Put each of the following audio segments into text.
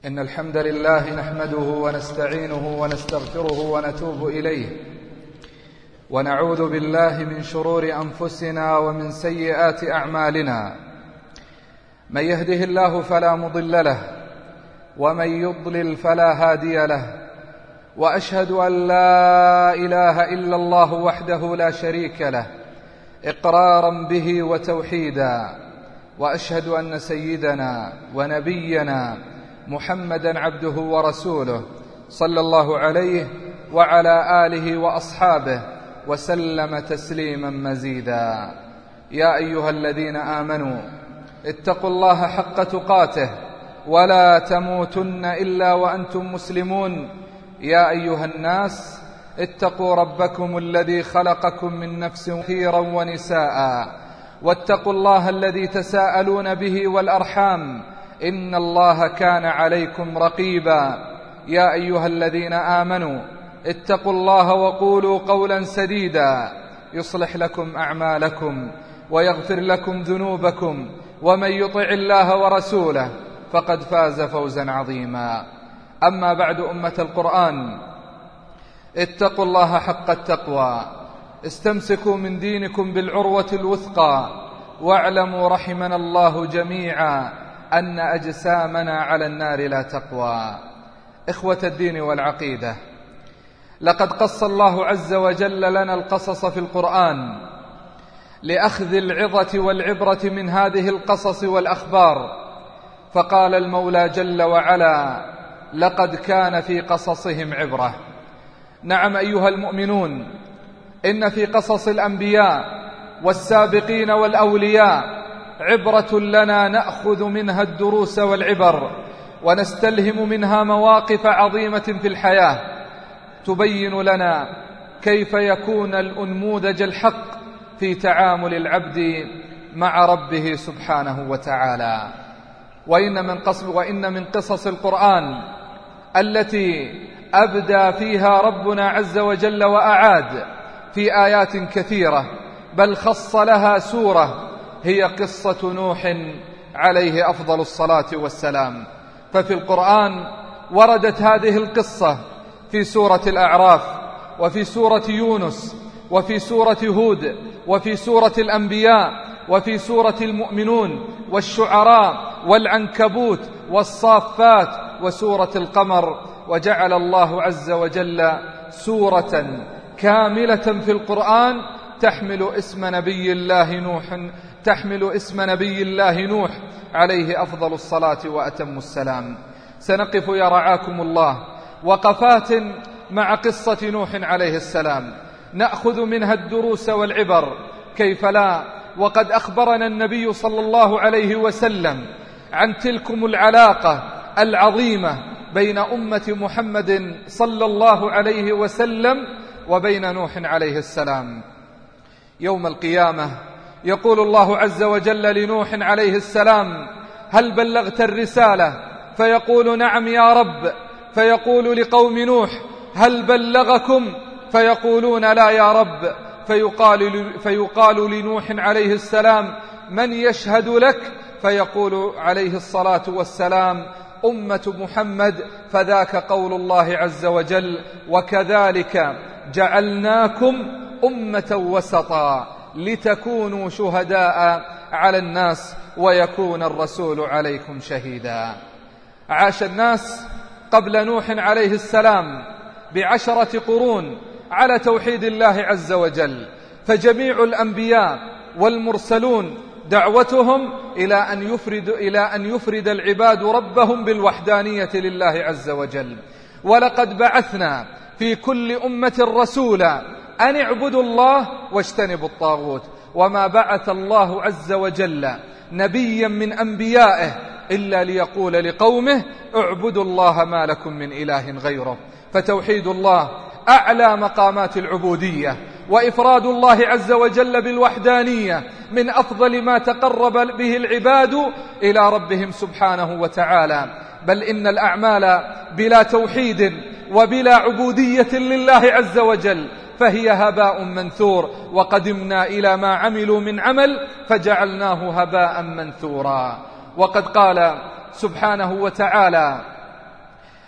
إن الحمد لله نحمده ونستعينه ونستغفره ونتوب إليه، ونعوذ بالله من شرور أنفسنا ومن سيئات أعمالنا. من يهده الله فلا مضل له، ومن يضلل فلا هادي له، وأشهد أن لا إله إلا الله وحده لا شريك له إقرارا به وتوحيدا، وأشهد أن سيدنا ونبينا محمدا عبده ورسوله صلى الله عليه وعلى آله وأصحابه وسلم تسليما مزيدا. يا أيها الذين آمنوا اتقوا الله حق تقاته ولا تموتن إلا وأنتم مسلمون. يا أيها الناس اتقوا ربكم الذي خلقكم من نفس كثيرا ونساء، واتقوا الله الذي تساءلون به والأرحام، إن الله كان عليكم رقيبا. يا أيها الذين آمنوا اتقوا الله وقولوا قولا سديدا يصلح لكم أعمالكم ويغفر لكم ذنوبكم، ومن يطع الله ورسوله فقد فاز فوزا عظيما. أما بعد، أمة القرآن، اتقوا الله حق التقوى، استمسكوا من دينكم بالعروة الوثقى، واعلموا رحمنا الله جميعا أن أجسامنا على النار لا تقوى. إخوة الدين والعقيدة، لقد قص الله عز وجل لنا القصص في القرآن لأخذ العظة والعبرة من هذه القصص والأخبار، فقال المولى جل وعلا: لقد كان في قصصهم عبرة. نعم أيها المؤمنون، إن في قصص الأنبياء والسابقين والأولياء عبرة لنا نأخذ منها الدروس والعبر، ونستلهم منها مواقف عظيمة في الحياة تبين لنا كيف يكون الأنموذج الحق في تعامل العبد مع ربه سبحانه وتعالى. وإن من قصص القرآن التي أبدى فيها ربنا عز وجل وأعاد في آيات كثيرة، بل خص لها سورة، هي قصة نوح عليه أفضل الصلاة والسلام. ففي القرآن وردت هذه القصة في سورة الأعراف، وفي سورة يونس، وفي سورة هود، وفي سورة الأنبياء، وفي سورة المؤمنون والشعراء والعنكبوت والصافات وسورة القمر. وجعل الله عز وجل سورة كاملة في القرآن تحمل اسم نبي الله نوح عليه أفضل الصلاة وأتم السلام. سنقف يا رعاكم الله وقفات مع قصة نوح عليه السلام نأخذ منها الدروس والعبر، كيف لا، وقد أخبرنا النبي صلى الله عليه وسلم عن تلكم العلاقة العظيمة بين أمة محمد صلى الله عليه وسلم وبين نوح عليه السلام. يوم القيامة يقول الله عز وجل لنوح عليه السلام: هل بلغت الرسالة؟ فيقول: نعم يا رب. فيقول لقوم نوح: هل بلغكم؟ فيقولون: لا يا رب. فيقال لنوح عليه السلام: من يشهد لك؟ فيقول عليه الصلاة والسلام: أمة محمد. فذاك قول الله عز وجل: وكذلك جعلناكم أمة وسطا لتكونوا شهداء على الناس ويكون الرسول عليكم شهيدا. عاش الناس قبل نوح عليه السلام ب10 قرون على توحيد الله عز وجل، فجميع الأنبياء والمرسلون دعوتهم إلى أن يفرد العباد ربهم بالوحدانية لله عز وجل. ولقد بعثنا في كل أمة رسولا أن اعبدوا الله واجتنبوا الطاغوت. وما بعث الله عز وجل نبيا من أنبيائه إلا ليقول لقومه: اعبدوا الله ما لكم من إله غيره. فتوحيد الله أعلى مقامات العبودية، وإفراد الله عز وجل بالوحدانية من أفضل ما تقرب به العباد إلى ربهم سبحانه وتعالى. بل إن الأعمال بلا توحيد وبلا عبودية لله عز وجل فهي هباء منثور، وقدمنا إلى ما عملوا من عمل فجعلناه هباء منثورا. وقد قال سبحانه وتعالى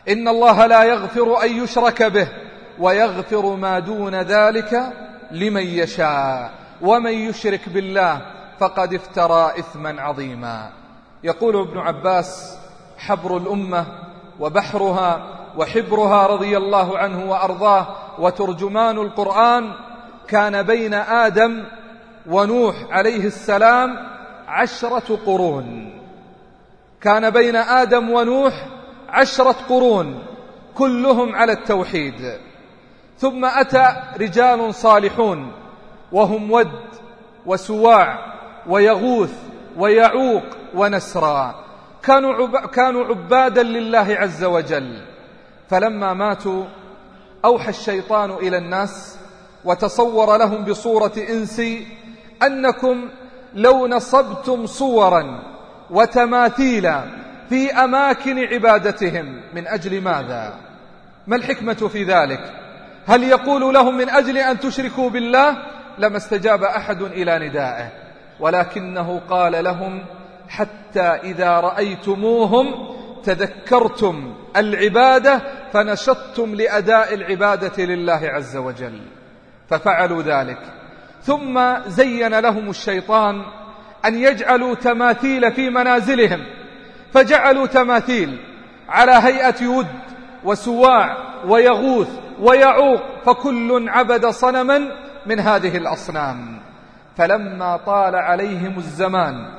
إن الله لا يغفر أن يشرك به ويغفر ما دون ذلك لمن يشاء ومن يشرك بالله فقد افترى إثما عظيما. يقول ابن عباس: حبر الأمة وبحرها وحبرها رضي الله عنه وأرضاه وترجمان القرآن كان بين آدم ونوح عليه السلام 10 قرون. كان بين آدم ونوح 10 قرون كلهم على التوحيد. ثم أتى رجال صالحون وهم ود وسواع ويغوث ويعوق ونسرا، كانوا عبادا لله عز وجل. فلما ماتوا أوحى الشيطان إلى الناس وتصور لهم بصورة إنس أنكم لو نصبتم صورا وتماثيل في أماكن عبادتهم. من أجل ماذا؟ ما الحكمة في ذلك؟ هل يقول لهم من أجل أن تشركوا بالله؟ لما استجاب أحد إلى ندائه، ولكنه قال لهم: حتى إذا رأيتموهم تذكرتم العبادة فنشطتم لأداء العبادة لله عز وجل. ففعلوا ذلك. ثم زين لهم الشيطان أن يجعلوا تماثيل في منازلهم، فجعلوا تماثيل على هيئة ود وسواع ويغوث ويعوق، فكل عبد صنما من هذه الأصنام. فلما طال عليهم الزمان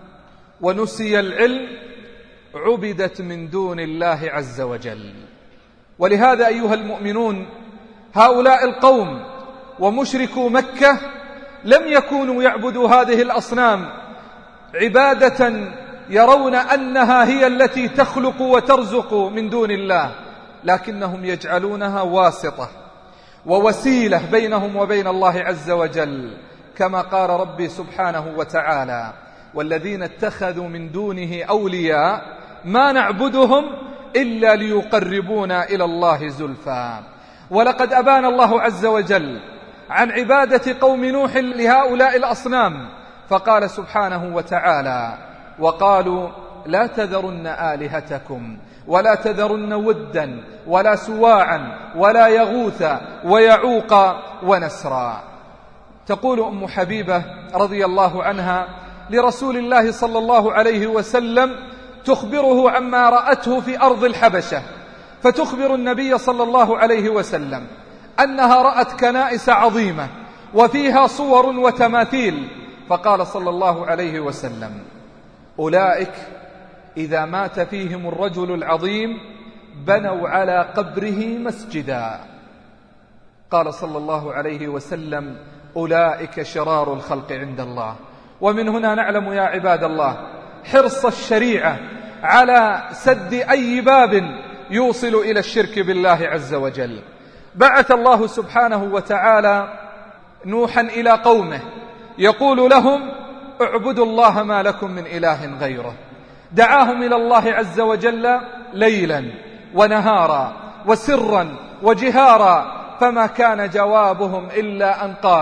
ونسي العلم عبدت من دون الله عز وجل. ولهذا أيها المؤمنون، هؤلاء القوم ومشركو مكة لم يكونوا يعبدوا هذه الأصنام عبادة يرون أنها هي التي تخلق وترزق من دون الله، لكنهم يجعلونها واسطة ووسيلة بينهم وبين الله عز وجل، كما قال ربي سبحانه وتعالى: والذين اتخذوا من دونه أولياء ما نعبدهم إلا ليقربونا إلى الله زلفى. ولقد أبان الله عز وجل عن عبادة قوم نوح لهؤلاء الأصنام، فقال سبحانه وتعالى: وقالوا لا تذرن آلهتكم ولا تذرن ودا ولا سواعا ولا يغوث ويعوق ونسرا. تقول أم حبيبة رضي الله عنها لرسول الله صلى الله عليه وسلم تخبره عما رأته في أرض الحبشة، فتخبر النبي صلى الله عليه وسلم أنها رأت كنائس عظيمة وفيها صور وتماثيل، فقال صلى الله عليه وسلم: أولئك إذا مات فيهم الرجل العظيم بنوا على قبره مسجدا. قال صلى الله عليه وسلم: أولئك شرار الخلق عند الله. ومن هنا نعلم يا عباد الله حرص الشريعة على سد أي باب يوصل إلى الشرك بالله عز وجل. بعث الله سبحانه وتعالى نوحا إلى قومه يقول لهم: اعبدوا الله ما لكم من إله غيره. دعاهم إلى الله عز وجل ليلا ونهارا وسرا وجهارا، فما كان جوابهم إلا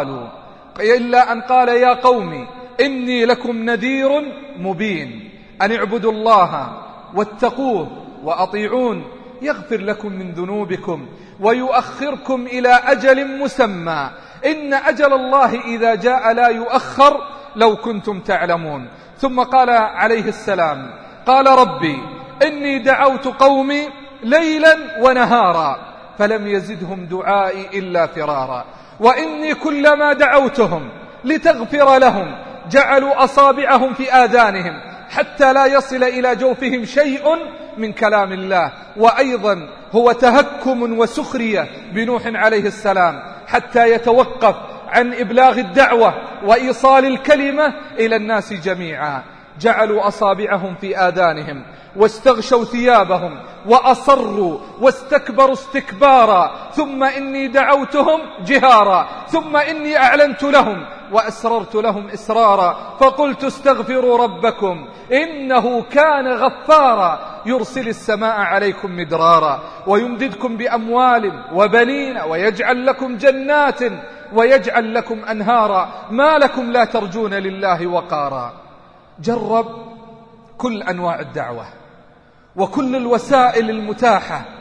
أن قال: يا قوم إني لكم نذير مبين، أن اعبدوا الله واتقوه وأطيعون يغفر لكم من ذنوبكم ويؤخركم إلى أجل مسمى، إن أجل الله إذا جاء لا يؤخر لو كنتم تعلمون. ثم قال عليه السلام: قال ربي إني دعوت قومي ليلا ونهارا فلم يزدهم دعائي إلا فرارا، وإني كلما دعوتهم لتغفر لهم جعلوا أصابعهم في آذانهم حتى لا يصل إلى جوفهم شيء من كلام الله. وأيضا هو تهكم وسخرية بنوح عليه السلام حتى يتوقف عن إبلاغ الدعوة وإيصال الكلمة إلى الناس جميعا. جعلوا أصابعهم في آذانهم واستغشوا ثيابهم وأصروا واستكبروا استكبارا، ثم إني دعوتهم جهارا، ثم إني أعلنت لهم وأسررت لهم إسرارا، فقلت استغفروا ربكم إنه كان غفارا يرسل السماء عليكم مدرارا ويمددكم بأموال وبنين ويجعل لكم جنات ويجعل لكم أنهارا، ما لكم لا ترجون لله وقارا. جرب كل أنواع الدعوة وكل الوسائل المتاحة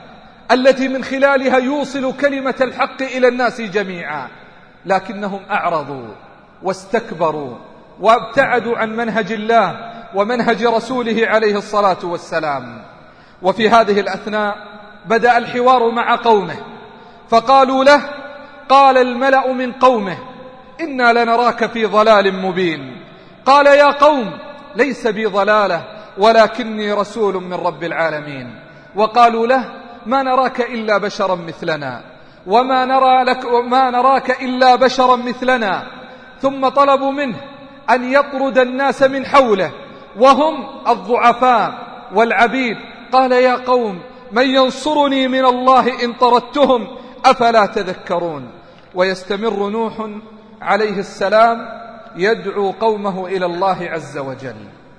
التي من خلالها يوصل كلمة الحق إلى الناس جميعا، لكنهم أعرضوا واستكبروا وابتعدوا عن منهج الله ومنهج رسوله عليه الصلاة والسلام. وفي هذه الأثناء بدأ الحوار مع قومه، فقالوا له: قال الملأ من قومه: إنا لنراك في ضلال مبين. قال: يا قوم، ليس بي ضلالة ولكني رسول من رب العالمين. وقالوا له: ما نراك إلا بشرا مثلنا وما نراك إلا بشرا مثلنا. ثم طلبوا منه أن يطرد الناس من حوله وهم الضعفاء والعبيد. قال: يا قوم، من ينصرني من الله إن طردتهم؟ أفلا تذكرون؟ ويستمر نوح عليه السلام يدعو قومه إلى الله عز وجل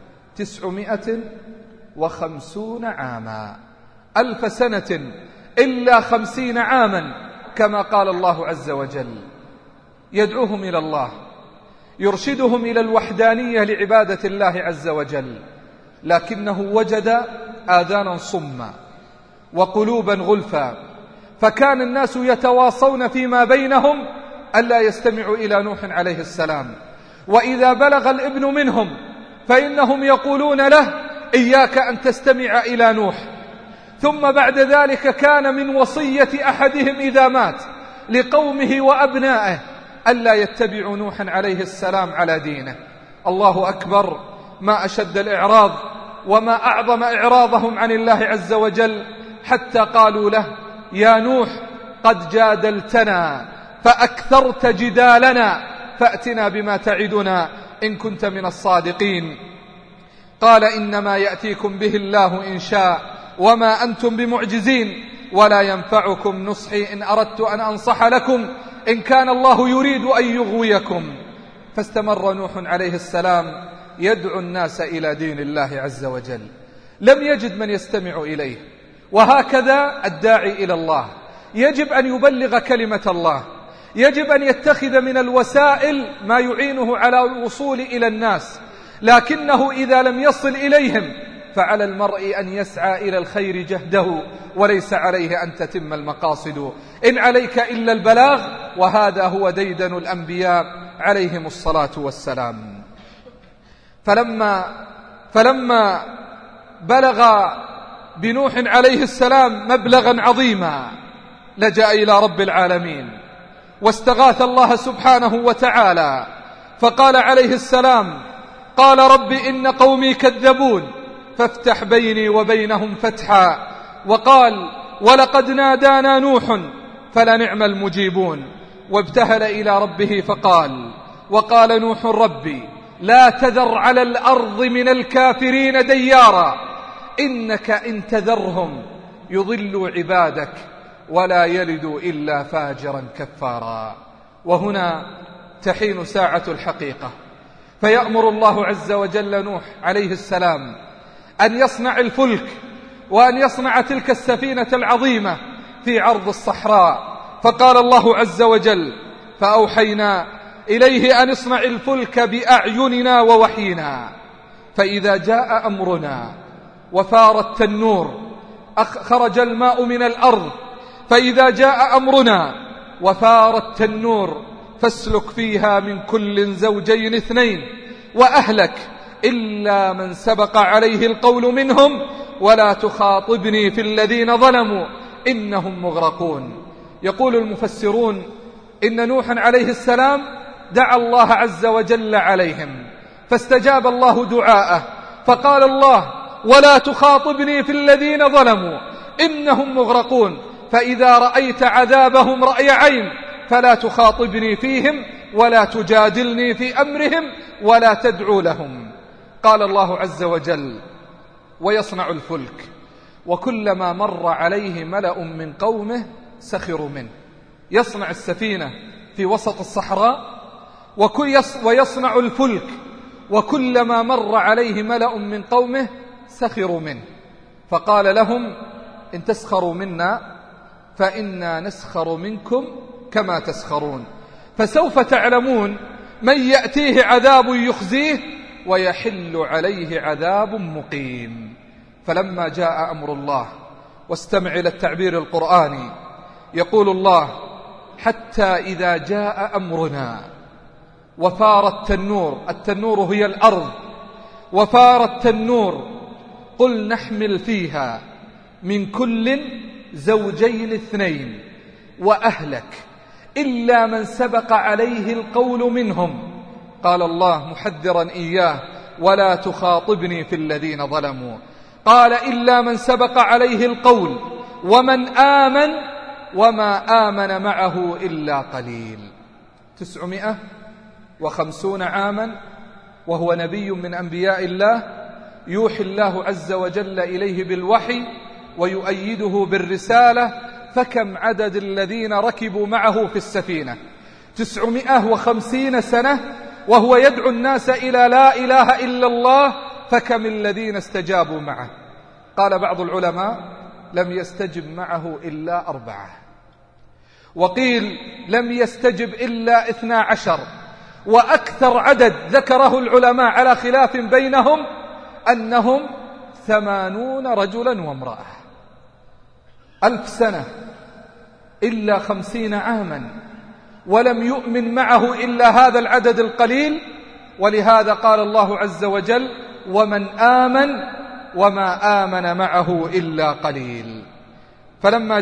950 عاما، 1000 سنة إلا 50 عاما، كما قال الله عز وجل. يدعوهم إلى الله، يرشدهم إلى الوحدانية لعبادة الله عز وجل، لكنه وجد آذانا صما وقلوبا غلفا، فكان الناس يتواصون فيما بينهم ألا يستمعوا إلى نوح عليه السلام. وإذا بلغ الابن منهم فإنهم يقولون له: إياك أن تستمع إلى نوح. ثم بعد ذلك كان من وصية أحدهم إذا مات لقومه وأبنائه ألا يتبعوا نوحا عليه السلام على دينه. الله أكبر، ما أشد الإعراض وما أعظم إعراضهم عن الله عز وجل، حتى قالوا له: يا نوح، قد جادلتنا فأكثرت جدالنا، فأتنا بما تعدنا إن كنت من الصادقين. قال: إنما يأتيكم به الله إن شاء وما أنتم بمعجزين، ولا ينفعكم نصحي إن أردت أن أنصح لكم إن كان الله يريد أن يغويكم. فاستمر نوح عليه السلام يدعو الناس إلى دين الله عز وجل، لم يجد من يستمع إليه. وهكذا الداعي إلى الله يجب أن يبلغ كلمة الله، يجب أن يتخذ من الوسائل ما يعينه على الوصول إلى الناس، لكنه إذا لم يصل إليهم فعلى المرء أن يسعى إلى الخير جهده، وليس عليه أن تتم المقاصد. إن عليك إلا البلاغ، وهذا هو ديدن الأنبياء عليهم الصلاة والسلام. فلما بلغ بنوح عليه السلام مبلغا عظيما لجأ إلى رب العالمين واستغاث الله سبحانه وتعالى، فقال عليه السلام: قال رب إن قومي كذبون فافتح بيني وبينهم فتحا. وقال: ولقد نادانا نوح فلنعم المجيبون. وابتهل إلى ربه فقال: وقال نوح ربي لا تذر على الأرض من الكافرين ديارا إنك إن تذرهم يضلوا عبادك ولا يلدوا إلا فاجرا كفارا. وهنا تحين ساعة الحقيقة، فيأمر الله عز وجل نوح عليه السلام أن يصنع الفلك وأن يصنع تلك السفينة العظيمة في عرض الصحراء. فقال الله عز وجل: فأوحينا إليه أن اصنع الفلك بأعيننا ووحينا، فإذا جاء أمرنا وفار التنور خرج الماء من الأرض، فإذا جاء أمرنا وفار التنور فاسلك فيها من كل زوجين 2 وأهلك إلا من سبق عليه القول منهم ولا تخاطبني في الذين ظلموا إنهم مغرقون. يقول المفسرون إن نوحا عليه السلام دعا الله عز وجل عليهم فاستجاب الله دعاءه، فقال الله: ولا تخاطبني في الذين ظلموا إنهم مغرقون، فإذا رأيت عذابهم رأي عين فلا تخاطبني فيهم ولا تجادلني في أمرهم ولا تدعو لهم. قال الله عز وجل: ويصنع الفلك وكلما مر عليه ملأ من قومه سخروا منه. يصنع السفينة في وسط الصحراء ويصنع الفلك وكلما مر عليه ملأ من قومه سخروا منه، فقال لهم: إن تسخروا منا فإنا نسخر منكم كما تسخرون، فسوف تعلمون من يأتيه عذاب يخزيه ويحل عليه عذاب مقيم. فلما جاء أمر الله واستمع إلى التعبير القرآني. يقول الله: حتى إذا جاء أمرنا وفار التنور، التنور هي الأرض، وفار التنور قل نحمل فيها من كل زوجين اثنين وأهلك إلا من سبق عليه القول منهم. قال الله محذرا إياه: ولا تخاطبني في الذين ظلموا. قال: إلا من سبق عليه القول ومن آمن وما آمن معه إلا قليل. 950 عاما وهو نبي من أنبياء الله، يوحي الله عز وجل إليه بالوحي ويؤيده بالرسالة، فكم عدد الذين ركبوا معه في السفينة؟ 950 سنة وهو يدعو الناس إلى لا إله إلا الله، فكم الذين استجابوا معه؟ قال بعض العلماء: لم يستجب معه إلا 4، وقيل لم يستجب إلا 12، وأكثر عدد ذكره العلماء على خلاف بينهم أنهم 80 رجلا وامرأة. 1000 سنة إلا 50 عاما، ولم يؤمن معه إلا هذا العدد القليل. ولهذا قال الله عز وجل: ومن آمن وما آمن معه إلا قليل. فلما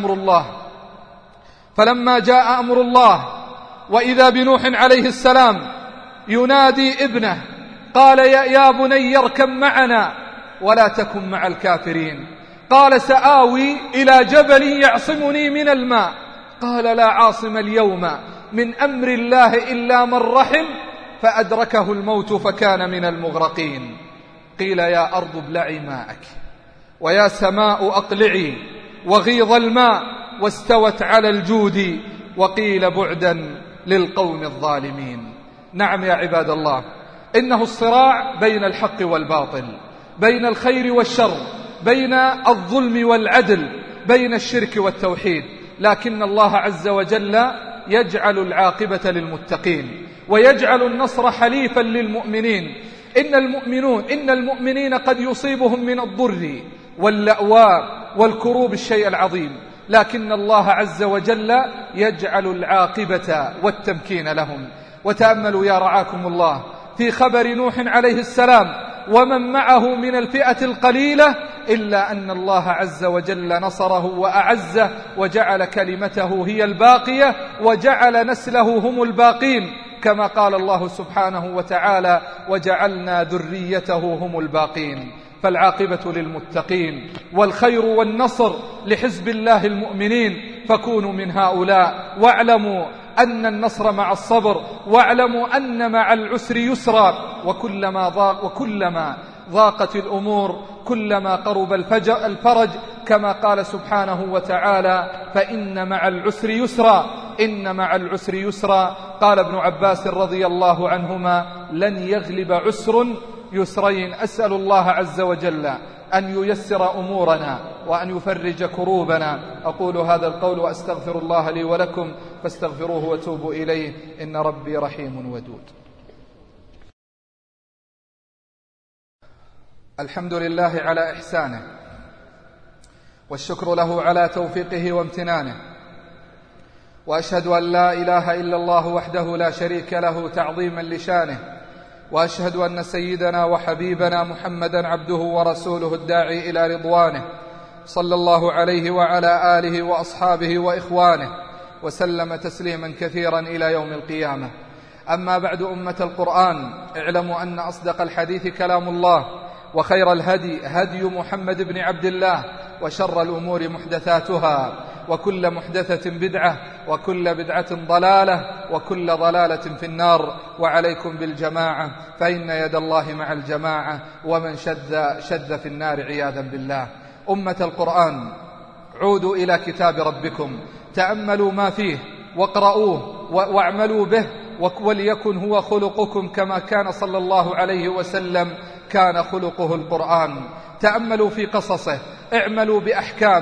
جاء أمر الله وإذا بنوح عليه السلام ينادي ابنه، قال: يا بني اركب معنا ولا تكن مع الكافرين. قال: سآوي إلى جبل يعصمني من الماء. قال: لا عاصم اليوم من أمر الله إلا من رحم، فأدركه الموت فكان من المغرقين. قيل: يا أرض ابلعي ماءك ويا سماء أقلعي، وغيض الماء واستوت على الجود، وقيل بعدا للقوم الظالمين. نعم يا عباد الله، إنه الصراع بين الحق والباطل، بين الخير والشر، بين الظلم والعدل، بين الشرك والتوحيد، لكن الله عز وجل يجعل العاقبة للمتقين ويجعل النصر حليفا للمؤمنين. إن المؤمنين قد يصيبهم من الضر واللأواء والكروب الشيء العظيم، لكن الله عز وجل يجعل العاقبة والتمكين لهم. وتأملوا يا رعاكم الله في خبر نوح عليه السلام ومن معه من الفئة القليلة، إلا أن الله عز وجل نصره وأعزه وجعل كلمته هي الباقية وجعل نسله هم الباقين، كما قال الله سبحانه وتعالى: وجعلنا ذريته هم الباقين. فالعاقبة للمتقين والخير والنصر لحزب الله المؤمنين، فكونوا من هؤلاء، واعلموا أن النصر مع الصبر، واعلموا أن مع العسر يسرا، وكلما ضاقت الأمور كلما قرب الفرج، كما قال سبحانه وتعالى: فإن مع العسر يسرا، إن مع العسر يسرا. قال ابن عباس رضي الله عنهما: لن يغلب عسر يسرين. أسأل الله عز وجل أن ييسر أمورنا وأن يفرج كروبنا. أقول هذا القول وأستغفر الله لي ولكم، فاستغفروه وتوبوا إليه، إن ربي رحيم ودود. الحمد لله على إحسانه، والشكر له على توفيقه وامتنانه، وأشهد أن لا إله إلا الله وحده لا شريك له تعظيما لشانه، وأشهد أن سيدنا وحبيبنا محمدا عبده ورسوله الداعي إلى رضوانه، صلى الله عليه وعلى آله وأصحابه وإخوانه وسلم تسليما كثيرا إلى يوم القيامة. أما بعد، أمة القرآن، اعلموا أن أصدق الحديث كلام الله، وخير الهدي هدي محمد بن عبد الله، وشر الأمور محدثاتها، وكل محدثة بدعة، وكل بدعة ضلالة، وكل ضلالة في النار. وعليكم بالجماعة، فإن يد الله مع الجماعة، ومن شذ في النار عياذا بالله. أمة القرآن، عودوا إلى كتاب ربكم، تأملوا ما فيه واقرؤوه واعملوا به، وليكن هو خلقكم كما كان صلى الله عليه وسلم كان خلقه القرآن. تأملوا في قصصه، اعملوا بأحكامه،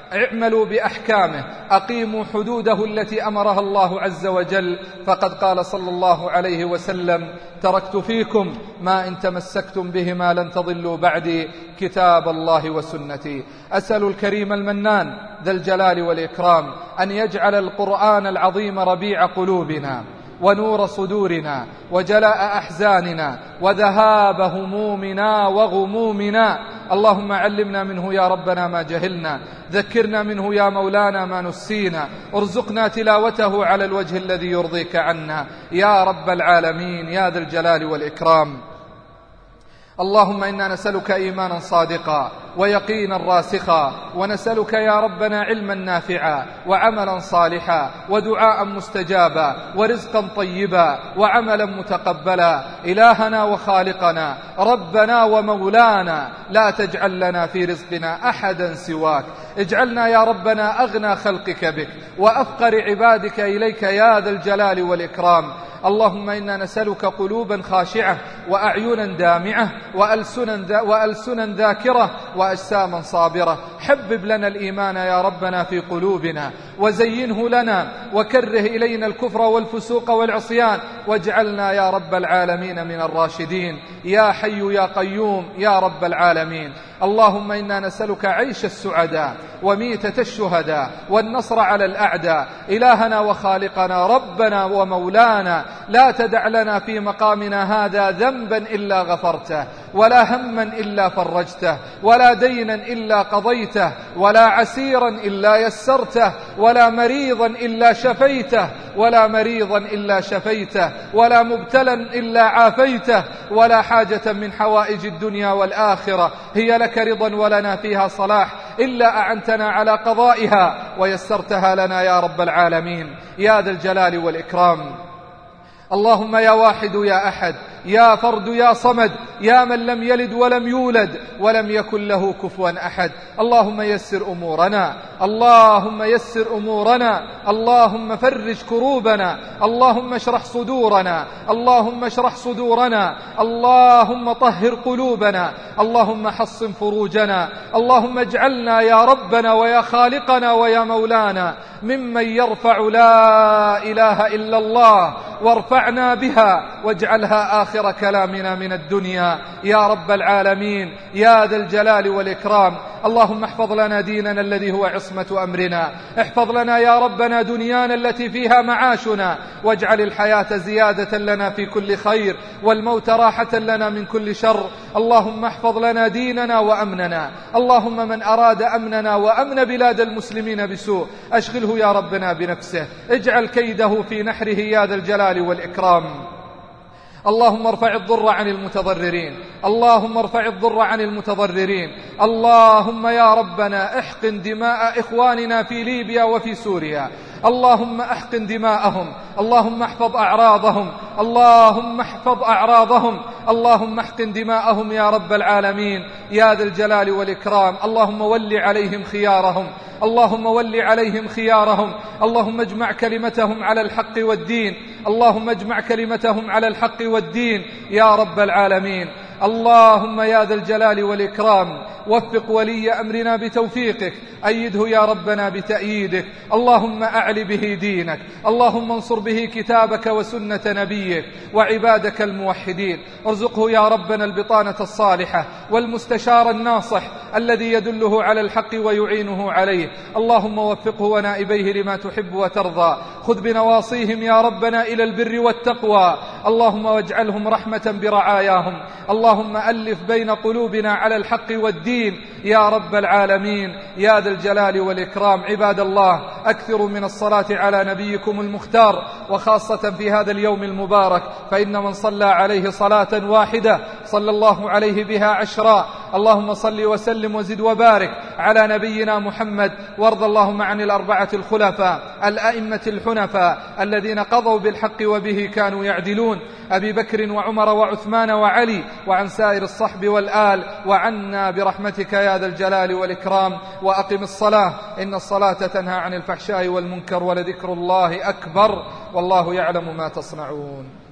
اعملوا بأحكامه، أقيموا حدوده التي أمرها الله عز وجل، فقد قال صلى الله عليه وسلم: تركت فيكم ما إن تمسكتم بهما لن تضلوا بعدي، كتاب الله وسنتي. أسأل الكريم المنان ذا الجلال والإكرام أن يجعل القرآن العظيم ربيع قلوبنا ونور صدورنا وجلاء أحزاننا وذهاب همومنا وغمومنا. اللهم علمنا منه يا ربنا ما جهلنا، ذكرنا منه يا مولانا ما نسينا، ارزقنا تلاوته على الوجه الذي يرضيك عنا يا رب العالمين يا ذا الجلال والإكرام. اللهم إنا نسألك إيمانا صادقا ويقينا راسخا، ونسألك يا ربنا علما نافعا وعملا صالحا ودعاء مستجابا ورزقا طيبا وعملا متقبلا. إلهنا وخالقنا ربنا ومولانا، لا تجعل لنا في رزقنا أحدا سواك، اجعلنا يا ربنا أغنى خلقك بك وأفقر عبادك إليك يا ذا الجلال والإكرام. اللهم إنا نسألك قلوبا خاشعة وأعينا دامعة وألسنا ذاكرة وأجساما صابرة. حبب لنا الإيمان يا ربنا في قلوبنا وزينه لنا، وكره إلينا الكفر والفسوق والعصيان، واجعلنا يا رب العالمين من الراشدين يا حي يا قيوم يا رب العالمين. اللهم إنا نسألك عيش السعداء وميتة الشهداء والنصر على الأعداء. إلهنا وخالقنا ربنا ومولانا، لا تدع لنا في مقامنا هذا ذنبا إلا غفرته، ولا هما إلا فرجته، ولا دينا إلا قضيته، ولا عسيرا إلا يسرته، ولا مريضا إلا شفيته، ولا مبتلا إلا عافيته، ولا حاجة من حوائج الدنيا والآخرة هي لك رضا ولنا فيها صلاح إلا أعنتنا على قضائها ويسرتها لنا يا رب العالمين يا ذا الجلال والإكرام. اللهم يا واحد يا أحد يا فرد يا صمد يا من لم يلد ولم يولد ولم يكن له كفوا أحد، اللهم يسر أمورنا، اللهم يسر أمورنا، اللهم فرج كروبنا، اللهم اشرح صدورنا، اللهم اشرح صدورنا، اللهم طهر قلوبنا، اللهم حصن فروجنا، اللهم اجعلنا يا ربنا ويا خالقنا ويا مولانا ممن يرفع لا إله إلا الله، وارفعنا بها واجعلها آخر كلامنا من الدنيا يا رب العالمين يا ذا الجلال والإكرام. اللهم احفظ لنا ديننا الذي هو عصمة أمرنا، احفظ لنا يا ربنا دنيانا التي فيها معاشنا، واجعل الحياة زيادة لنا في كل خير والموت راحة لنا من كل شر. اللهم احفظ لنا ديننا وأمننا، اللهم من أراد أمننا وأمن بلاد المسلمين بسوء أشغله يا ربنا بنفسه، اجعل كيده في نحره يا ذا الجلال والإكرام. اللهم ارفع الضر عن المتضررين، اللهم ارفع الضر عن المتضررين. اللهم يا ربنا احقن دماء إخواننا في ليبيا وفي سوريا، اللهم احقن دماءهم، اللهم احفظ أعراضهم، اللهم احفظ أعراضهم، اللهم احقن دماءهم يا رب العالمين يا ذا الجلال والإكرام. اللهم ول عليهم خيارهم، اللهم ول عليهم خيارهم، اللهم اجمع كلمتهم على الحق والدين، اللهم اجمع كلمتهم على الحق والدين يا رب العالمين. اللهم يا ذا الجلال والإكرام وفق ولي أمرنا بتوفيقك، أيده يا ربنا بتأييدك، اللهم أعل به دينك، اللهم انصر به كتابك وسنة نبيك وعبادك الموحدين. ارزقه يا ربنا البطانة الصالحة والمستشار الناصح الذي يدله على الحق ويعينه عليه. اللهم وفقه ونائبيه لما تحب وترضى، خذ بنواصيهم يا ربنا إلى البر والتقوى، اللهم واجعلهم رحمة برعاياهم. اللهم ألف بين قلوبنا على الحق والدين يا رب العالمين يا ذا الجلال والإكرام. عباد الله، أكثروا من الصلاة على نبيكم المختار، وخاصة في هذا اليوم المبارك، فإن من صلى عليه صلاة واحدة صلى الله عليه بها 10. اللهم صل وسلم وزد وبارك على نبينا محمد، وارض اللهم عن الأربعة الخلفاء الأئمة الحنفاء الذين قضوا بالحق وبه كانوا يعدلون، أبي بكر وعمر وعثمان وعلي، وعن سائر الصحب والآل، وعنا برحمتك يا ذا الجلال والإكرام. وأقم الصلاة، إن الصلاة تنهى عن الفحشاء والمنكر، ولذكر الله أكبر، والله يعلم ما تصنعون.